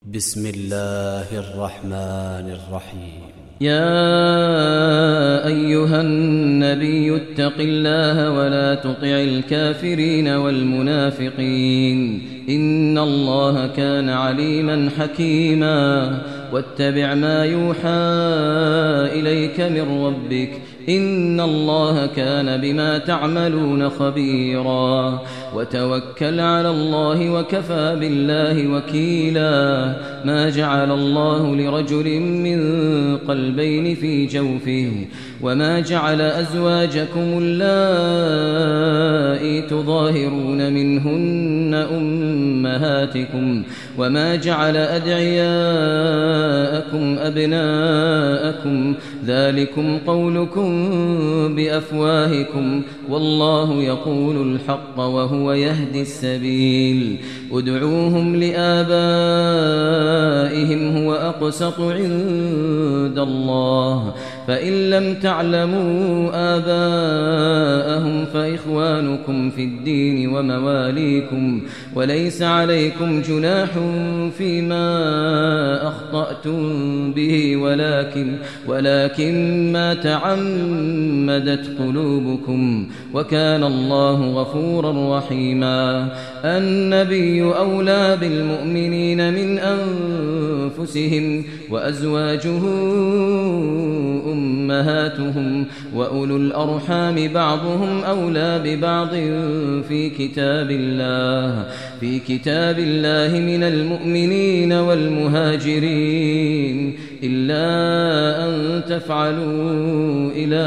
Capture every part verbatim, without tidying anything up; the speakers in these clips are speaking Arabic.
بسم الله الرحمن الرحيم. يا أيها النبي اتق الله ولا تطع الكافرين والمنافقين إن الله كان عليما حكيما واتبع ما يوحى إليك من ربك إن الله كان بما تعملون خبيرا وتوكل على الله وكفى بالله وكيلا ما جعل الله لرجل من قلبين في جوفه وما جعل أزواجكم اللائي تظاهرون منهن أمهاتكم وما جعل أدعياءكم أبناءكم ذلكم قولكم بأفواهكم والله يقول الحق وهو يهدي السبيل ادعوهم لآبائهم هو أقسط عند الله فإن لم تعلموا آباءهم فإخوانكم في الدين ومواليكم وليس عليكم جناح فيما أخطأتم به ولكن, ولكن ما تعمدت قلوبكم وكان الله غفورا رحيما. النبي أولى بالمؤمنين من أنفسهم وأزواجه أمهاتهم وأولو الأرحام بعضهم أولى ببعض في كتاب الله في كتاب الله من المؤمنين والمهاجرين إلا أن تفعلوا إلى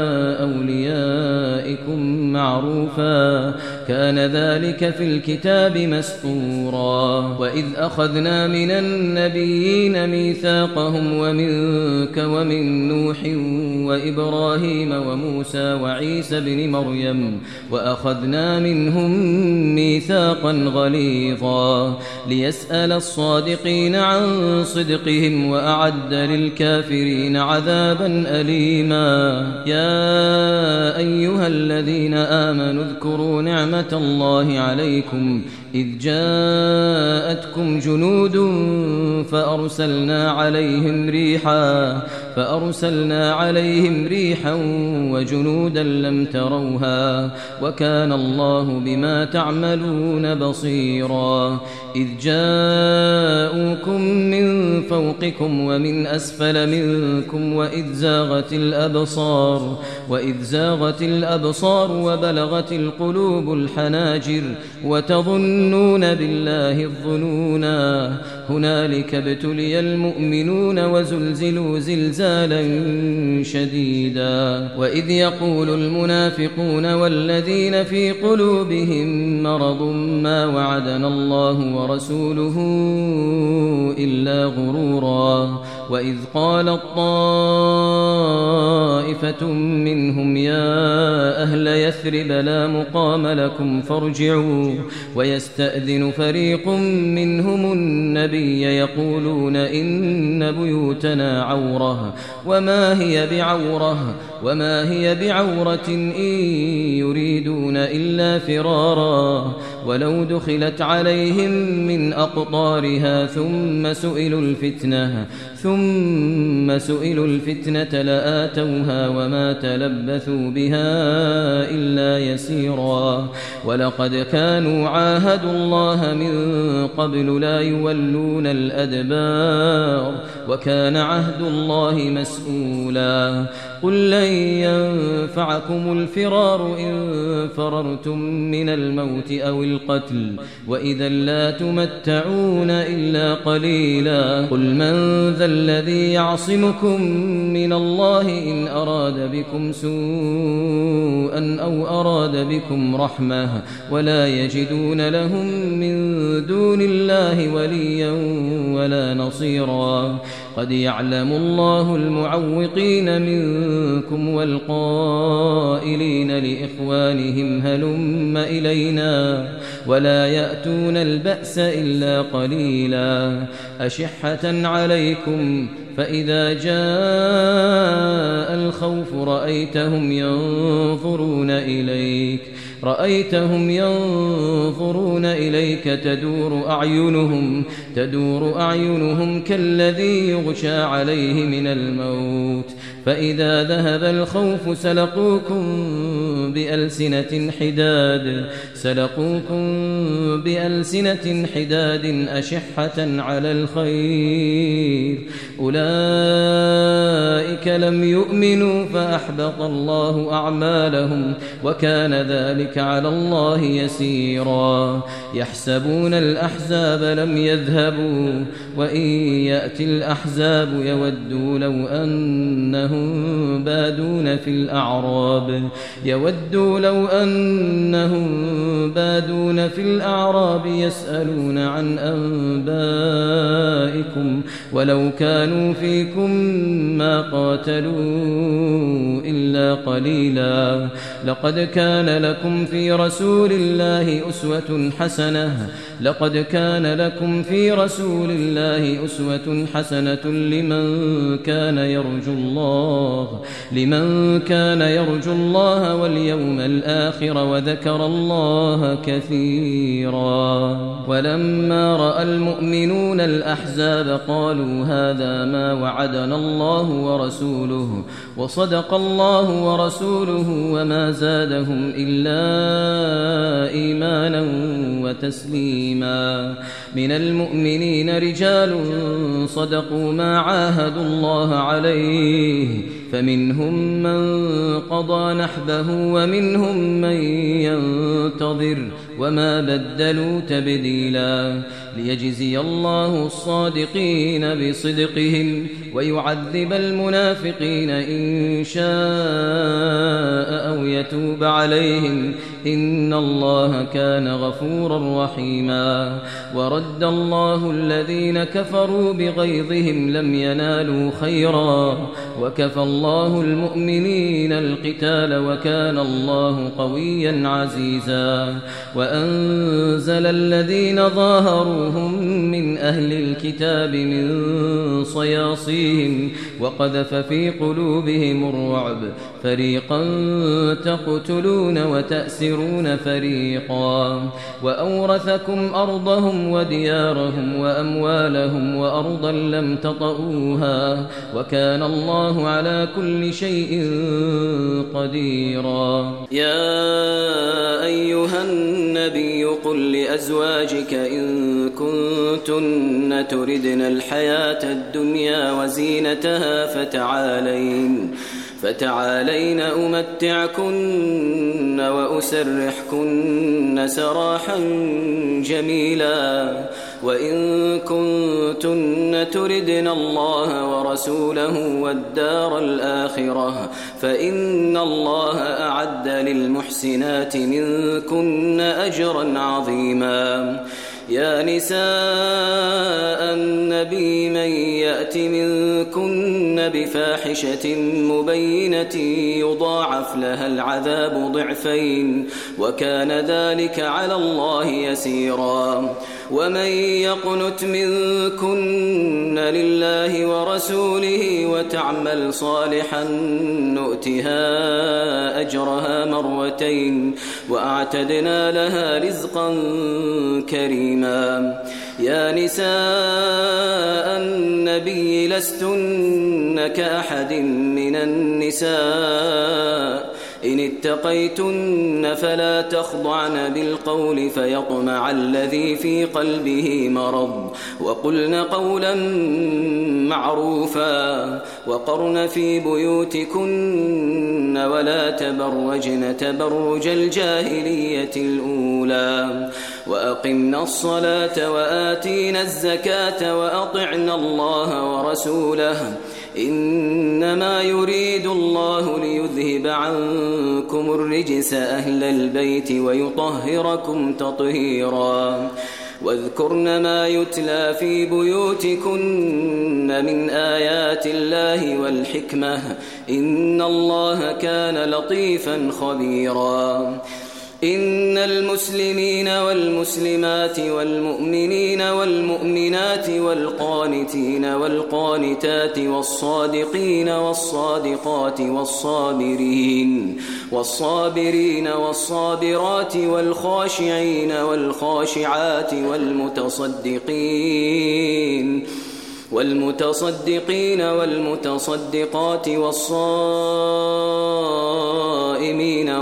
أوليائكم معروفا كان ذلك في الكتاب مسطورا. وإذ أخذنا من النبيين ميثاقهم ومنك ومن نوح وإبراهيم وموسى وعيسى بن مريم وأخذنا منهم ميثاقا غليظا ليسأل الصادقين عن صدقهم وأعد للكافرين عذابا أليما. يا أيها الذين آمنوا اذكروا نعمة الله عليكم إذ جاءتكم جنود فأرسلنا عليهم ريحا فأرسلنا عليهم ريحا وجنودا لم تروها وكان الله بما تعملون بصيرا. إذ جاءوكم من فوقكم ومن أسفل منكم وإذ زاغت الأبصار وإذ زاغت الأبصار وبلغت القلوب الحناجر وتظنون بالله الظنونا هنالك ابتلي المؤمنون وزلزلوا زلزالا شديدا. وإذ يقول المنافقون والذين في قلوبهم مرض ما وعدنا الله ورسوله إلا غرورا. وإذ قالت طائفة منهم يا أهل يثرب لا مقام لكم فارجعوا ويستأذن فريق منهم النبي يقولون إن بيوتنا عورة وما هي بعورة وما هي بعورة إن يريدون إلا فرارا ولو دخلت عليهم من أقطارها ثم سئلوا الفتنة ثم سئلوا الفتنة لآتوها وما تلبثوا بها إلا يسيرا. ولقد كانوا عاهدوا الله من قبل لا يولون الأدبار وكان عهد الله مسؤولا. قل لن ينفعكم الفرار إن فررتم من الموت أو القتل وإذا لا تمتعون إلا قليلا. قل من ذا الذي يعصمكم من الله إن أراد بكم سوءا أو أراد بكم رحمة ولا يجدون لهم من دون الله وليا ولا نصيرا. قد يعلم الله المعوقين منكم والقائلين لإخوانهم هلم إلينا ولا يأتون البأس إلا قليلا. أشحة عليكم فإذا جاء الخوف رأيتهم ينظرون إليك رأيتهم ينظرون إليك تدور أعينهم تدور أعينهم كالذي يغشى عليه من الموت فإذا ذهب الخوف سلقوكم بألسنة حداد سلقوكم بألسنة حداد أشحة على الخير أولئك لم يؤمنوا فأحبط الله أعمالهم وكان ذلك على الله يسيرا يحسبون الأحزاب لم يذهبوا وإن يأتي الأحزاب يودوا لو أنهم بادون في الأعراب يودوا لو أنهم بادون في الأعراب يسألون عن أنبائكم ولو كانوا فيكم ما قاتلوا إلا قليلا لقد كان لكم في رسول الله أسوة حسنة لقد كان لكم في رسول الله أسوة حسنة لمن كان يرجو الله لمن كان يرجو الله واليوم الآخر وذكر الله كثيرا ولما رأى المؤمنون الأحزاب قالوا هذا ما وعدنا الله ورسوله وصدق الله ورسوله وما زادهم إلا إيمانا وتسليما من المؤمنين رجال صدقوا ما عاهدوا الله عليه فمنهم من قضى نحبه ومنهم من ينتظر وما بدلوا تبديلا ليجزي الله الصادقين بصدقهم ويعذب المنافقين إن شاء أو يتوب عليهم إن الله كان غفورا رحيما ورد الله الذين كفروا بغيظهم لم ينالوا خيرا وكفى الله المؤمنين القتال وكان الله قويا عزيزا وأنزل الذين ظاهروهم من أهل الكتاب من صياصيهم وقذف في قلوبهم الرعب فريقا تقتلون وتأسرون فريقا وأورثكم أرضهم وديارهم وأموالهم وأرضا لم تطئوها وكان الله على كل شيء قديرا يا أيها النبي قل لأزواجك إن كنتن تردن الحياة الدنيا وزينتها فتعالين فتعالين أمتعكن وأسرحكن سراحا جميلا وإن كنتن تردن الله ورسوله والدار الآخرة فإن الله أعد للمحسنات منكن أجرا عظيما يا نساء النبي من يأت منكن بفاحشة مبينة يضاعف لها العذاب ضعفين وكان ذلك على الله يسيرا ومن يقنت منكن لله ورسوله وتعمل صالحا نؤتها أجرها مرتين وأعتدنا لها رزقا كريما يا نساء النبي لستن كأحد من النساء إن اتقيتن فلا تخضعن بالقول فيطمع الذي في قلبه مرض وقلن قولا معروفا وقرن في بيوتكن ولا تبرجن تبرج الجاهلية الأولى وأقمنا الصلاة وآتينا الزكاة وأطعنا الله ورسوله إنما يريد الله ليذهب عنكم الرجس أهل البيت ويطهركم تطهيرا واذكرن ما يتلى في بيوتكن من آيات الله والحكمة إن الله كان لطيفا خبيرا إن المسلمين والمسلمات والمؤمنين والمؤمنات والقانتين والقانتات والصادقين والصادقات والصابرين والصابرين والصابرات والخاشعين والخاشعات والمتصدقين والمتصدقين والمتصدقات والصائمين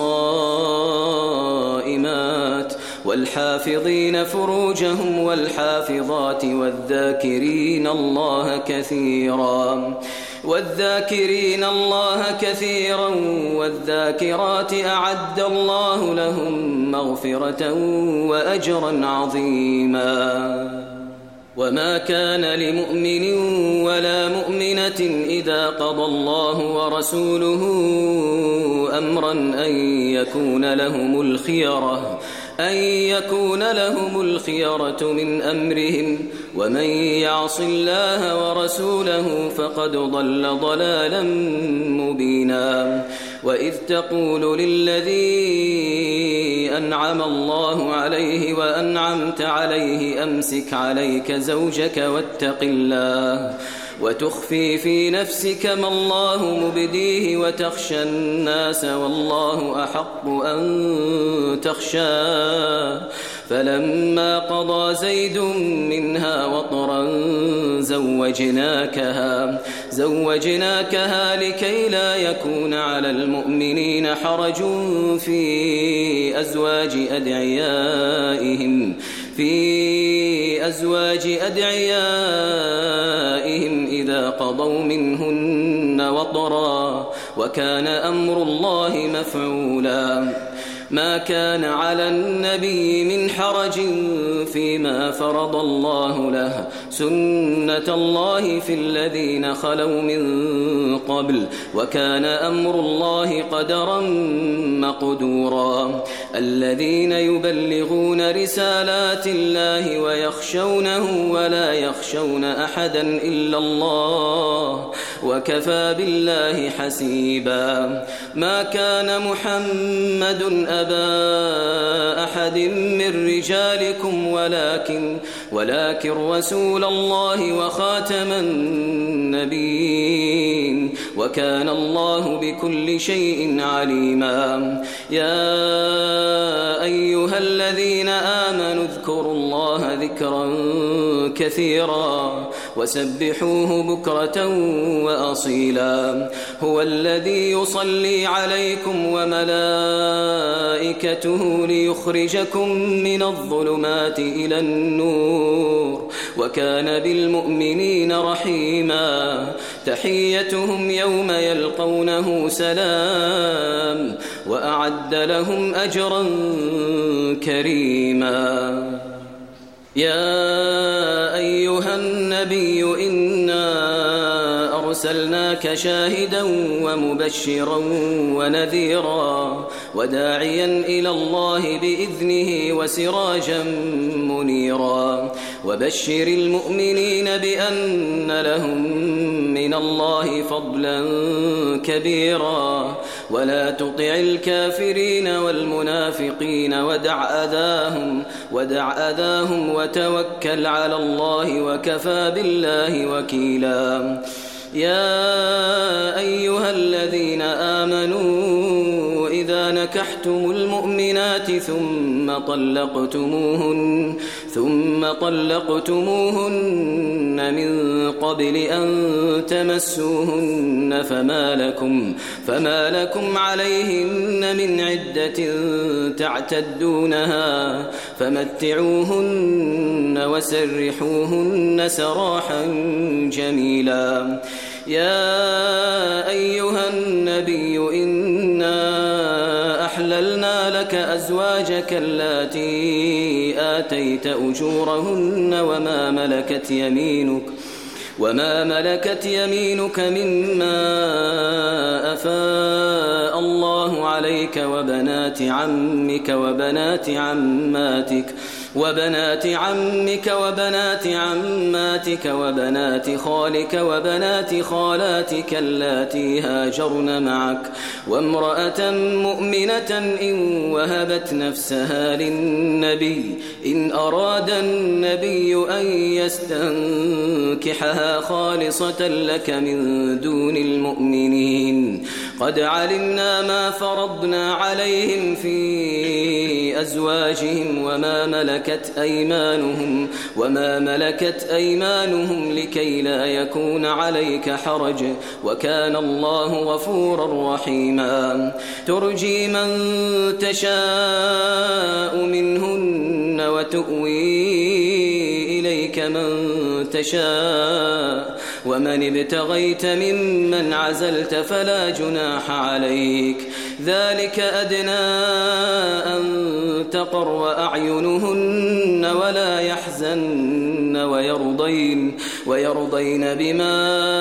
والصائمات والحافظين فروجهم والحافظات والذاكرين الله كثيرا والذاكرين الله كثيرا والذاكرات أعد الله لهم مغفرة وأجرا عظيما. وما كان لمؤمن ولا مؤمنة إذا قضى الله ورسوله أمرا أن يكون لهم الخيرة أن يكون لهم الخيرة من أمرهم ومن يعص الله ورسوله فقد ضل ضلالا مبينا. وإذ تقول للذي أنعم الله عليه وأنعمت عليه أمسك عليك زوجك واتق الله وتخفي في نفسك ما الله مبديه وتخشى الناس والله أحق أن تخشاه فلما قضى زيد منها وطرا زوجناكها زوجناكها لكي لا يكون على المؤمنين حرج في أزواج أدعيائهم في أزواج أدعيائهم إذا قضوا منهن وطرا وكان أمر الله مفعولا. ما كان على النبي من حرج فيما فرض الله له سنة الله في الذين خلوا من قبل وكان أمر الله قدرا مقدورا. الذين يبلغون رسالات الله ويخشونه ولا يخشون أحدا إلا الله وكفى بالله حسيبا. ما كان محمد أبا أحد من رجالكم ولكن ولكن رسول الله وخاتم النبيين وكان الله بكل شيء عليما. يا أيها الذين آمنوا اذكروا الله ذكرا كثيرا وسبحوه بكرة وأصيلا. هو الذي يصلي عليكم وملائكته ليخرجكم من الظلمات إلى النور وكان بالمؤمنين رحيما. تحيتهم يوم يلقونه سلام وأعد لهم أجرا كريما. يا أيها النبي إنا أرسلناك شاهدا ومبشرا ونذيرا وداعيا إلى الله بإذنه وسراجا منيرا. وبشر المؤمنين بأن لهم من الله فضلا كبيرا ولا تطع الكافرين والمنافقين ودع أذاهم ودع أذاهم وتوكل على الله وكفى بالله وكيلا. يا أيها الذين آمنوا إذا نكحتم المؤمنات ثم طلقتموهن ثم طلقتموهن من قبل أن تمسوهن فما لكم فما لكم عليهن من عدة تعتدونها فمتعوهن وسرحوهن سراحا جميلا. يا أيها النبي إنا أحللنا لك أزواجك اللاتي آتيت أجورهن وما ملكت يمينك وما ملكت يمينك مما أفاء الله عليك وبنات عمك وبنات عماتك وبنات عمك وبنات عماتك وبنات خالك وبنات خالاتك اللاتي هاجرن معك وامرأة مؤمنة إن وهبت نفسها للنبي إن أراد النبي أن يستنكحها خالصة لك من دون المؤمنين قد علمنا ما فرضنا عليهم في أزواجهم وما ملكت أيمانهم وما ملكت أيمانهم لكي لا يكون عليك حرج وكان الله غفورا رحيما ترجي من تشاء منهن وتؤوي إليك من تشاء ومن ابتغيت ممن عزلت فلا جناح عليك ذلك أدنى أن تقر أعينهن ولا يحزن ويرضين, ويرضين بما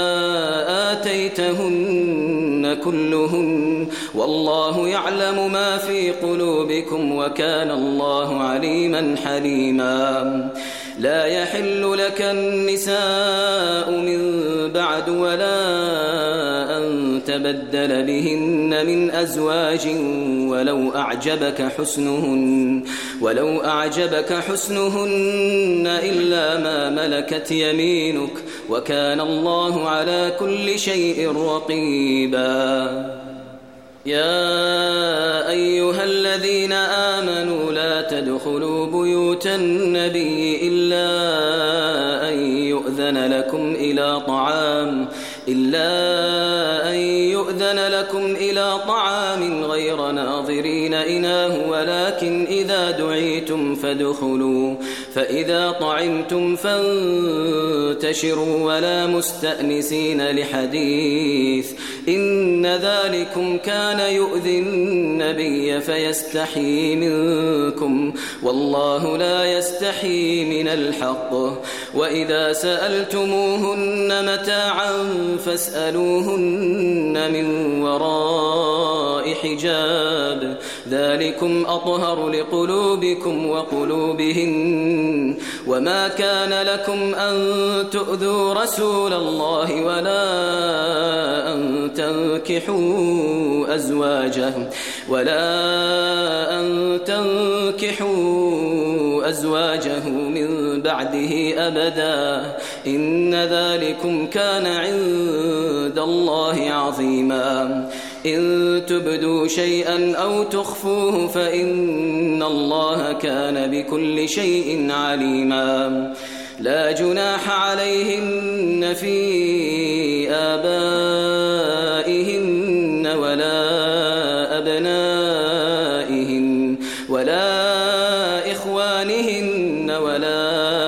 آتيتهن كلهن والله يعلم ما في قلوبكم وكان الله عليما حليما لا يحل لك النساء من بعد ولا أن تبدل بهن من أزواج ولو أعجبك حسنهن ولو أعجبك حسنهن إلا ما ملكت يمينك وكان الله على كل شيء رقيبا يا أيها الذين آمنوا لا تدخلوا بيوت النبي إلا أن يؤذن لكم إلى طعام إلا أن يؤذن لكم إلى طعام غير ناظرين إناه ولكن إذا دعيتم فادخلوا فإذا طعمتم فانتشروا ولا مستأنسين لحديث إن ذلكم كان يؤذي النبي فيستحيي منكم والله لا يستحيي من الحق وإذا سألتموهن متاعا فاسألوهن من وراء حجاب ذلكم أطهر لقلوبكم وقلوبهن وما كان لكم أن تؤذوا رسول الله ولا أن تنكحوا أزواجه ولا أن تنكحوا أزواجه من بعده أبدا إن ذلكم كان عند الله عظيما إن تبدوا شيئا أو تخفوه فإن الله كان بكل شيء عليما لا جناح عليهن في آبائهن ولا أبنائهن ولا إخوانهن ولا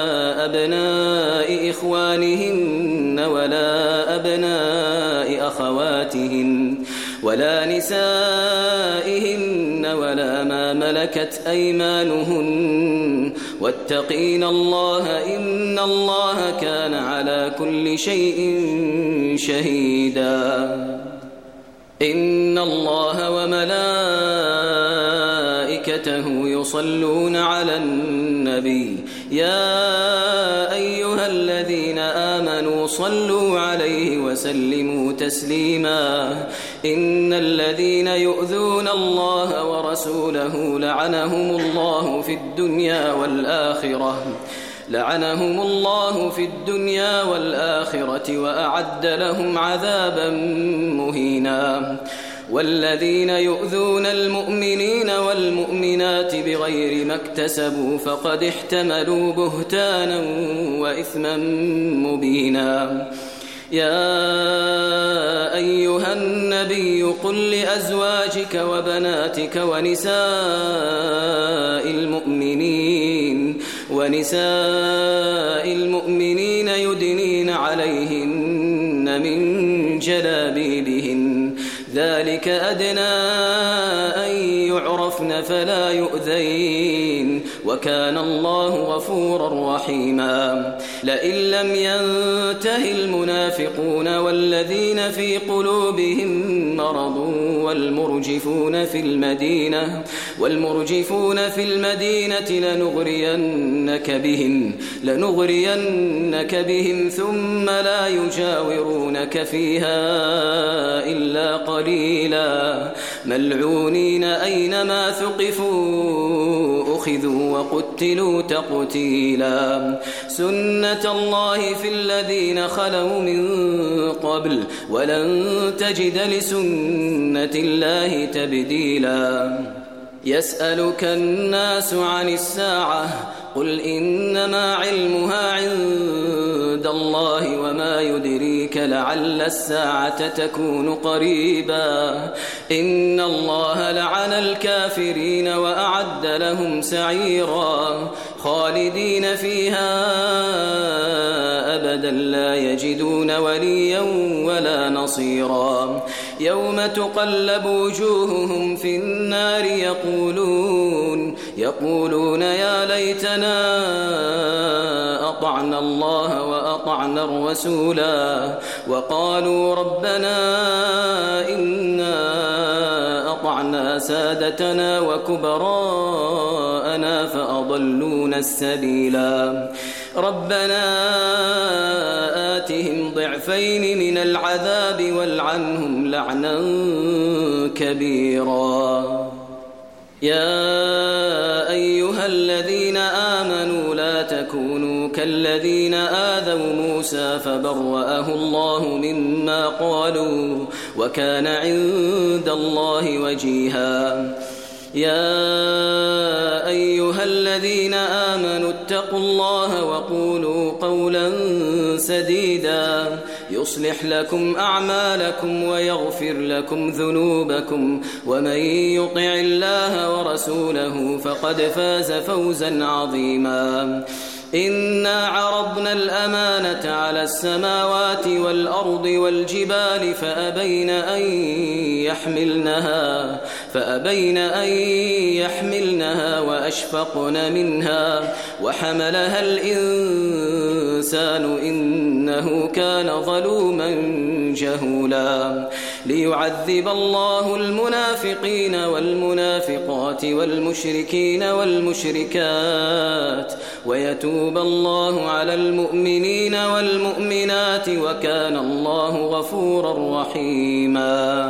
أبناء إخوانهن ولا أبناء أخواتهن ولا نسائهن ولا ما ملكت أيمانهن واتقين الله إن الله كان على كل شيء شهيدا إن الله وملائكته يصلون على النبي يا أيها الذين آمنوا صلوا عليه وسلموا تسليما إن الذين يؤذون الله ورسوله لعنهم الله في الدنيا والآخرة لعنهم الله في الدنيا والآخرة وأعد لهم عذابا مهينا والذين يؤذون المؤمنين والمؤمنات بغير ما اكتسبوا فقد احتملوا بهتانا وإثما مبينا يا أيها النبي قل لأزواجك وبناتك ونساء المؤمنين ونساء المؤمنين يدنين عليهن من جلابيبهن ذلك أدنى أن يعرفن فلا يؤذين وكان الله غفورا رحيما لئن لم ينته المنافقون والذين في قلوبهم مرض والمرجفون في المدينة والمرجفون في المدينة لنغرينك بهم لنغرينك بهم ثم لا يجاورونك فيها إلا قليلا ملعونين أينما ثقفوا أخذوا وقتلوا تقتيلا سنة الله في الذين خلوا من قبل ولن تجد لسنة الله تبديلا يسألك الناس عن الساعة قل إنما علمها عند الله وما يدريك لعل الساعة تكون قريبا إن الله لعن الكافرين وأعد لهم سعيرا خالدين فيها أبدا لا يجدون وليا ولا نصيرا يوم تقلب وجوههم في النار يقولون يقولون يا ليتنا أطعنا الله وأطعنا الرسولا وقالوا ربنا إنا أطعنا سادتنا وكبراءنا فأضلونا السبيلا ربنا آتهم ضعفين من العذاب والعنهم لعنا كبيرا يا أيها الذين آمنوا لا تكونوا كالذين آذوا موسى فبرأه الله مما قالوا وكان عند الله وجيها يا أيها الذين آمنوا اتقوا الله وقولوا قولا سديدا يصلح لكم أعمالكم ويغفر لكم ذنوبكم ومن يطع الله ورسوله فقد فاز فوزا عظيما إنا عرضنا الأمانة على السماوات والأرض والجبال فأبين أن يحملنها فأبين أن يحملنها وأشفقن منها وحملها الإنسان إنه كان ظلوما جهولا ليعذب الله المنافقين والمنافقات والمشركين والمشركات ويتوب الله على المؤمنين والمؤمنات وكان الله غفورا رحيما